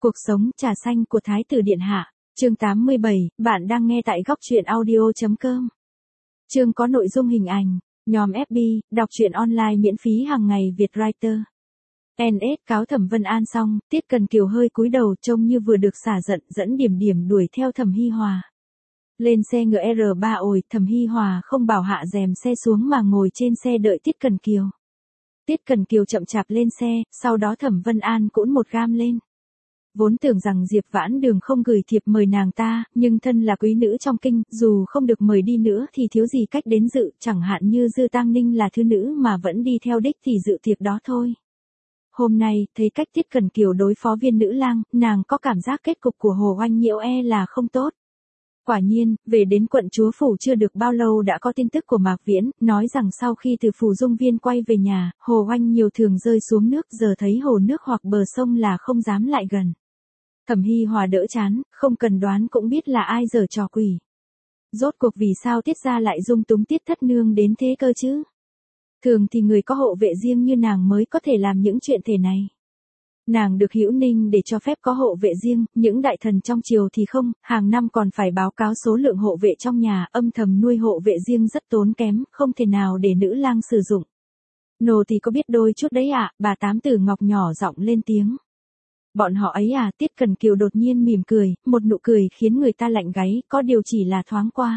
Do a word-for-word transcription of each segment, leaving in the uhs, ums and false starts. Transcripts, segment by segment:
Cuộc sống trà xanh của Thái tử Điện Hạ, chương tám mươi bảy, bạn đang nghe tại góc truyện audio.com. Chương có nội dung hình ảnh, nhóm ép bê, đọc truyện online miễn phí hàng ngày Vietwriter. en ét cáo Thẩm Vân An xong, Tiết Cần Kiều hơi cúi đầu trông như vừa được xả giận dẫn Điểm Điểm đuổi theo Thẩm Hi Hòa. Lên xe ngựa R ba ồi, Thẩm Hi Hòa không bảo hạ rèm xe xuống mà ngồi trên xe đợi Tiết Cần Kiều. Tiết Cần Kiều chậm chạp lên xe, sau đó Thẩm Vân An cũng một gam lên. Vốn tưởng rằng Diệp Vãn Đường không gửi thiệp mời nàng ta, nhưng thân là quý nữ trong kinh, dù không được mời đi nữa thì thiếu gì cách đến dự, chẳng hạn như Dư Tăng Ninh là thư nữ mà vẫn đi theo đích thì dự tiệc đó thôi. Hôm nay, thấy cách Tiết Cần Kiều đối phó Viên nữ lang, nàng có cảm giác kết cục của Hồ Oanh Nhiễu e là không tốt. Quả nhiên, về đến quận chúa phủ chưa được bao lâu đã có tin tức của Mạc Viễn, nói rằng sau khi từ phủ Dung Viên quay về nhà, Hồ Oanh Nhiễu thường rơi xuống nước, giờ thấy hồ nước hoặc bờ sông là không dám lại gần. Thẩm Hi Hòa đỡ chán, không cần đoán cũng biết là ai giở trò quỷ. Rốt cuộc vì sao Tiết gia lại dung túng Tiết thất nương đến thế cơ chứ? Thường thì người có hộ vệ riêng như nàng mới có thể làm những chuyện thể này. Nàng được Hữu Ninh để cho phép có hộ vệ riêng, những đại thần trong triều thì không, hàng năm còn phải báo cáo số lượng hộ vệ trong nhà, âm thầm nuôi hộ vệ riêng rất tốn kém, không thể nào để nữ lang sử dụng. Nô thì có biết đôi chút đấy ạ, à, bà Tám Tử Ngọc nhỏ giọng lên tiếng. Bọn họ ấy à, Tiết Cần Kiều đột nhiên mỉm cười, một nụ cười khiến người ta lạnh gáy, có điều chỉ là thoáng qua.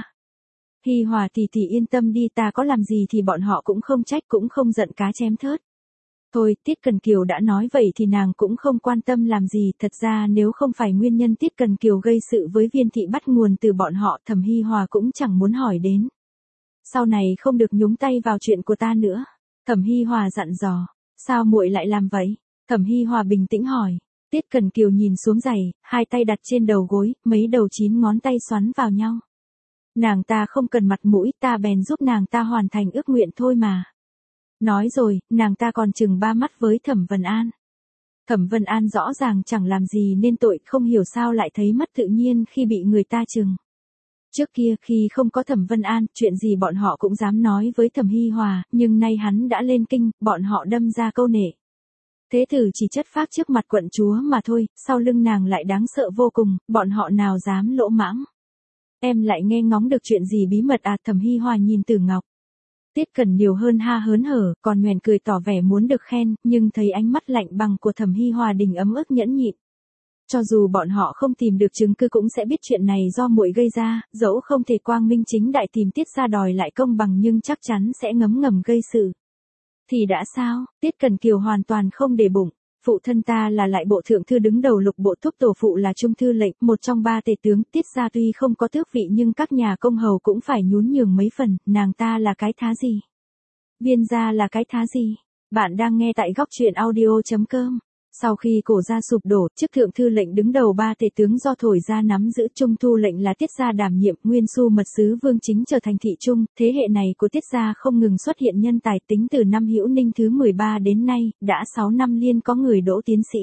Hi Hòa tỷ tỷ yên tâm đi, ta có làm gì thì bọn họ cũng không trách, cũng không giận cá chém thớt. Thôi, Tiết Cần Kiều đã nói vậy thì nàng cũng không quan tâm làm gì, thật ra nếu không phải nguyên nhân Tiết Cần Kiều gây sự với Viên thị bắt nguồn từ bọn họ, Thẩm Hi Hòa cũng chẳng muốn hỏi đến. Sau này không được nhúng tay vào chuyện của ta nữa. Thẩm Hi Hòa dặn dò, sao muội lại làm vậy? Thẩm Hi Hòa bình tĩnh hỏi. Tiết Cần Kiều nhìn xuống giày, hai tay đặt trên đầu gối, mấy đầu chín ngón tay xoắn vào nhau. Nàng ta không cần mặt mũi, ta bèn giúp nàng ta hoàn thành ước nguyện thôi mà. Nói rồi, nàng ta còn chừng ba mắt với Thẩm Vân An. Thẩm Vân An rõ ràng chẳng làm gì nên tội, không hiểu sao lại thấy mất tự nhiên khi bị người ta chừng. Trước kia khi không có Thẩm Vân An, chuyện gì bọn họ cũng dám nói với Thẩm Hi Hòa, nhưng nay hắn đã lên kinh, bọn họ đâm ra câu nể. Thế tử chỉ chất phác trước mặt quận chúa mà thôi, sau lưng nàng lại đáng sợ vô cùng, bọn họ nào dám lỗ mãng. Em lại nghe ngóng được chuyện gì bí mật à? Thẩm Hi Hòa nhìn Tử Ngọc. Tiết Cần nhiều hơn ha hớn hở, còn nhoẻn cười tỏ vẻ muốn được khen, nhưng thấy ánh mắt lạnh bằng của Thẩm Hi Hòa đình ấm ức nhẫn nhịn. Cho dù bọn họ không tìm được chứng cứ cũng sẽ biết chuyện này do muội gây ra, dẫu không thể quang minh chính đại tìm Tiết gia đòi lại công bằng nhưng chắc chắn sẽ ngấm ngầm gây sự. Thì đã sao? Tiết Cần Kiều hoàn toàn không để bụng. Phụ thân ta là lại bộ thượng thư đứng đầu lục bộ, thúc tổ phụ là trung thư lệnh, một trong ba tể tướng. Tiết gia tuy không có tước vị nhưng các nhà công hầu cũng phải nhún nhường mấy phần, nàng ta là cái thá gì? Viên gia là cái thá gì? Bạn đang nghe tại góc truyện audio.com. Sau khi Cổ gia sụp đổ, chức thượng thư lệnh đứng đầu ba tể tướng do Thổi gia nắm giữ, trung thư lệnh là Tiết gia đảm nhiệm, nguyên xu mật sứ Vương Chính trở thành thị trung. Thế hệ này của Tiết gia không ngừng xuất hiện nhân tài, tính từ năm Hữu Ninh thứ mười ba đến nay, đã sáu năm liên có người đỗ tiến sĩ.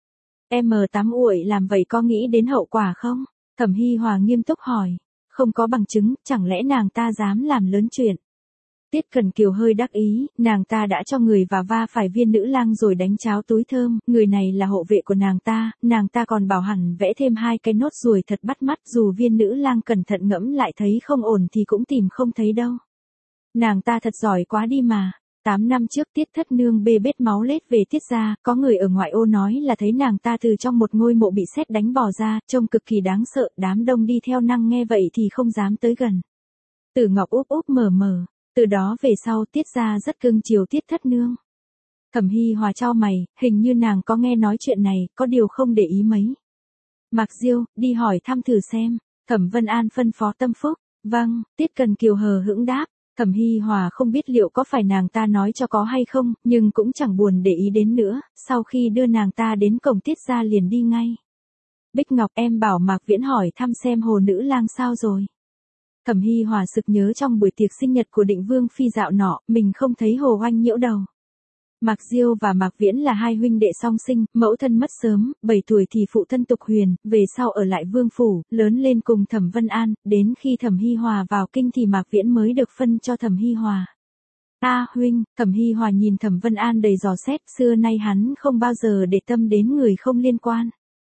em tám uội làm vậy có nghĩ đến hậu quả không? Thẩm Hi Hòa nghiêm túc hỏi. Không có bằng chứng, chẳng lẽ nàng ta dám làm lớn chuyện? Tiết Cần Kiều hơi đắc ý, nàng ta đã cho người và va phải Viên nữ lang rồi đánh cháo túi thơm, người này là hộ vệ của nàng ta, nàng ta còn bảo hẳn vẽ thêm hai cái nốt ruồi thật bắt mắt, dù Viên nữ lang cẩn thận ngẫm lại thấy không ổn thì cũng tìm không thấy đâu. Nàng ta thật giỏi quá đi mà. Tám năm trước Tiết thất nương bê bết máu lết về Tiết gia, có người ở ngoại ô nói là thấy nàng ta từ trong một ngôi mộ bị sét đánh bò ra, trông cực kỳ đáng sợ, đám đông đi theo năng nghe vậy thì không dám tới gần. Tử Ngọc úp úp mở mở. Từ đó về sau Tiết gia rất cưng chiều Tiết thất nương. Thẩm Hi Hòa chau mày, hình như nàng có nghe nói chuyện này, có điều không để ý mấy. Mạc Diêu, đi hỏi thăm thử xem. Thẩm Vân An phân phó Tâm Phúc. Vâng, Tiết Cần Kiều hờ hững đáp. Thẩm Hi Hòa không biết liệu có phải nàng ta nói cho có hay không, nhưng cũng chẳng buồn để ý đến nữa, sau khi đưa nàng ta đến cổng Tiết gia liền đi ngay. Bích Ngọc, em bảo Mạc Viễn hỏi thăm xem Hồ nữ lang sao rồi. Thẩm Hi Hòa sực nhớ trong buổi tiệc sinh nhật của Định Vương phi dạo nọ, mình không thấy Hồ Oanh Nhiễu đâu. Mạc Diêu và Mạc Viễn là hai huynh đệ song sinh, mẫu thân mất sớm, bảy tuổi thì phụ thân Tục Huyền, về sau ở lại Vương phủ, lớn lên cùng Thẩm Vân An, đến khi Thẩm Hi Hòa vào kinh thì Mạc Viễn mới được phân cho Thẩm Hi Hòa. A à, huynh, Thẩm Hi Hòa nhìn Thẩm Vân An đầy dò xét, xưa nay hắn không bao giờ để tâm đến người không liên quan.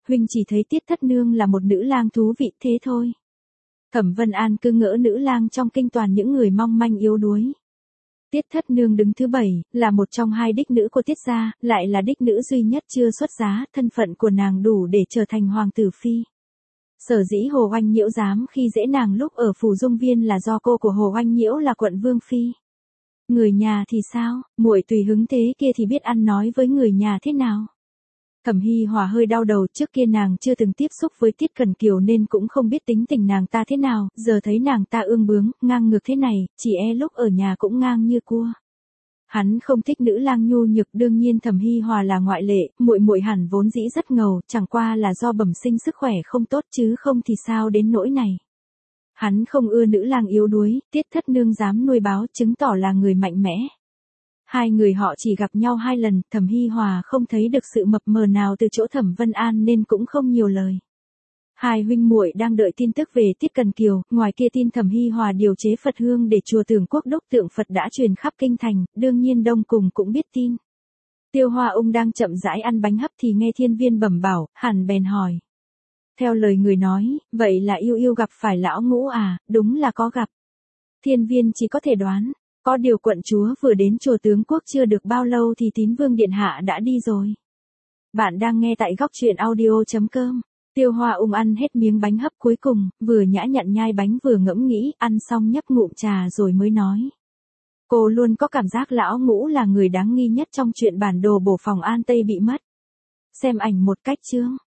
huynh chỉ thấy Tiết Thất Nương là một nữ lang thú vị thế thôi. Thẩm Vân An cứ ngỡ nữ lang trong kinh toàn những người mong manh yếu đuối. Tiết Thất Nương đứng thứ bảy, là một trong hai đích nữ của Tiết gia, lại là đích nữ duy nhất chưa xuất giá, thân phận của nàng đủ để trở thành hoàng tử phi. Sở dĩ Hồ Oanh Nhiễu dám khi dễ nàng lúc ở Phủ Dung Viên là do cô của Hồ Oanh Nhiễu là quận vương phi. Người nhà thì sao, muội tùy hứng thế kia thì biết ăn nói với người nhà thế nào. Thẩm Hi Hòa hơi đau đầu, trước kia nàng chưa từng tiếp xúc với Tiết Cần Kiều nên cũng không biết tính tình nàng ta thế nào, giờ thấy nàng ta ương bướng, ngang ngược thế này, chỉ e lúc ở nhà cũng ngang như cua. Hắn không thích nữ lang nhu nhược, đương nhiên Thẩm Hi Hòa là ngoại lệ, muội muội hẳn vốn dĩ rất ngầu, chẳng qua là do bẩm sinh sức khỏe không tốt chứ không thì sao đến nỗi này. Hắn không ưa nữ lang yếu đuối, Tiết Thất Nương dám nuôi báo chứng tỏ là người mạnh mẽ. Hai người họ chỉ gặp nhau hai lần, Thẩm Hi Hòa không thấy được sự mập mờ nào từ chỗ Thẩm Vân An nên cũng không nhiều lời. Hai huynh muội đang đợi tin tức về Tiết Cần Kiều, ngoài kia tin Thẩm Hi Hòa điều chế Phật hương để chùa Tưởng Quốc đúc tượng Phật đã truyền khắp kinh thành, đương nhiên Đông Cùng cũng biết tin. Tiêu Hoa Ung đang chậm rãi ăn bánh hấp thì nghe Thiên Viên bẩm bảo, hẳn bèn hỏi. Theo lời người nói, vậy là Yêu Yêu gặp phải lão Ngũ à, đúng là có gặp. Thiên Viên chỉ có thể đoán. Có điều quận chúa vừa đến chùa Tướng Quốc chưa được bao lâu thì Tín Vương Điện Hạ đã đi rồi. Bạn đang nghe tại góc truyện audio chấm com. Tiêu Hoa Ung ăn hết miếng bánh hấp cuối cùng, vừa nhã nhặn nhai bánh vừa ngẫm nghĩ, ăn xong nhấp ngụm trà rồi mới nói. Cô luôn có cảm giác lão Ngũ là người đáng nghi nhất trong chuyện bản đồ bổ phòng An Tây bị mất. Xem ảnh một cách chưa?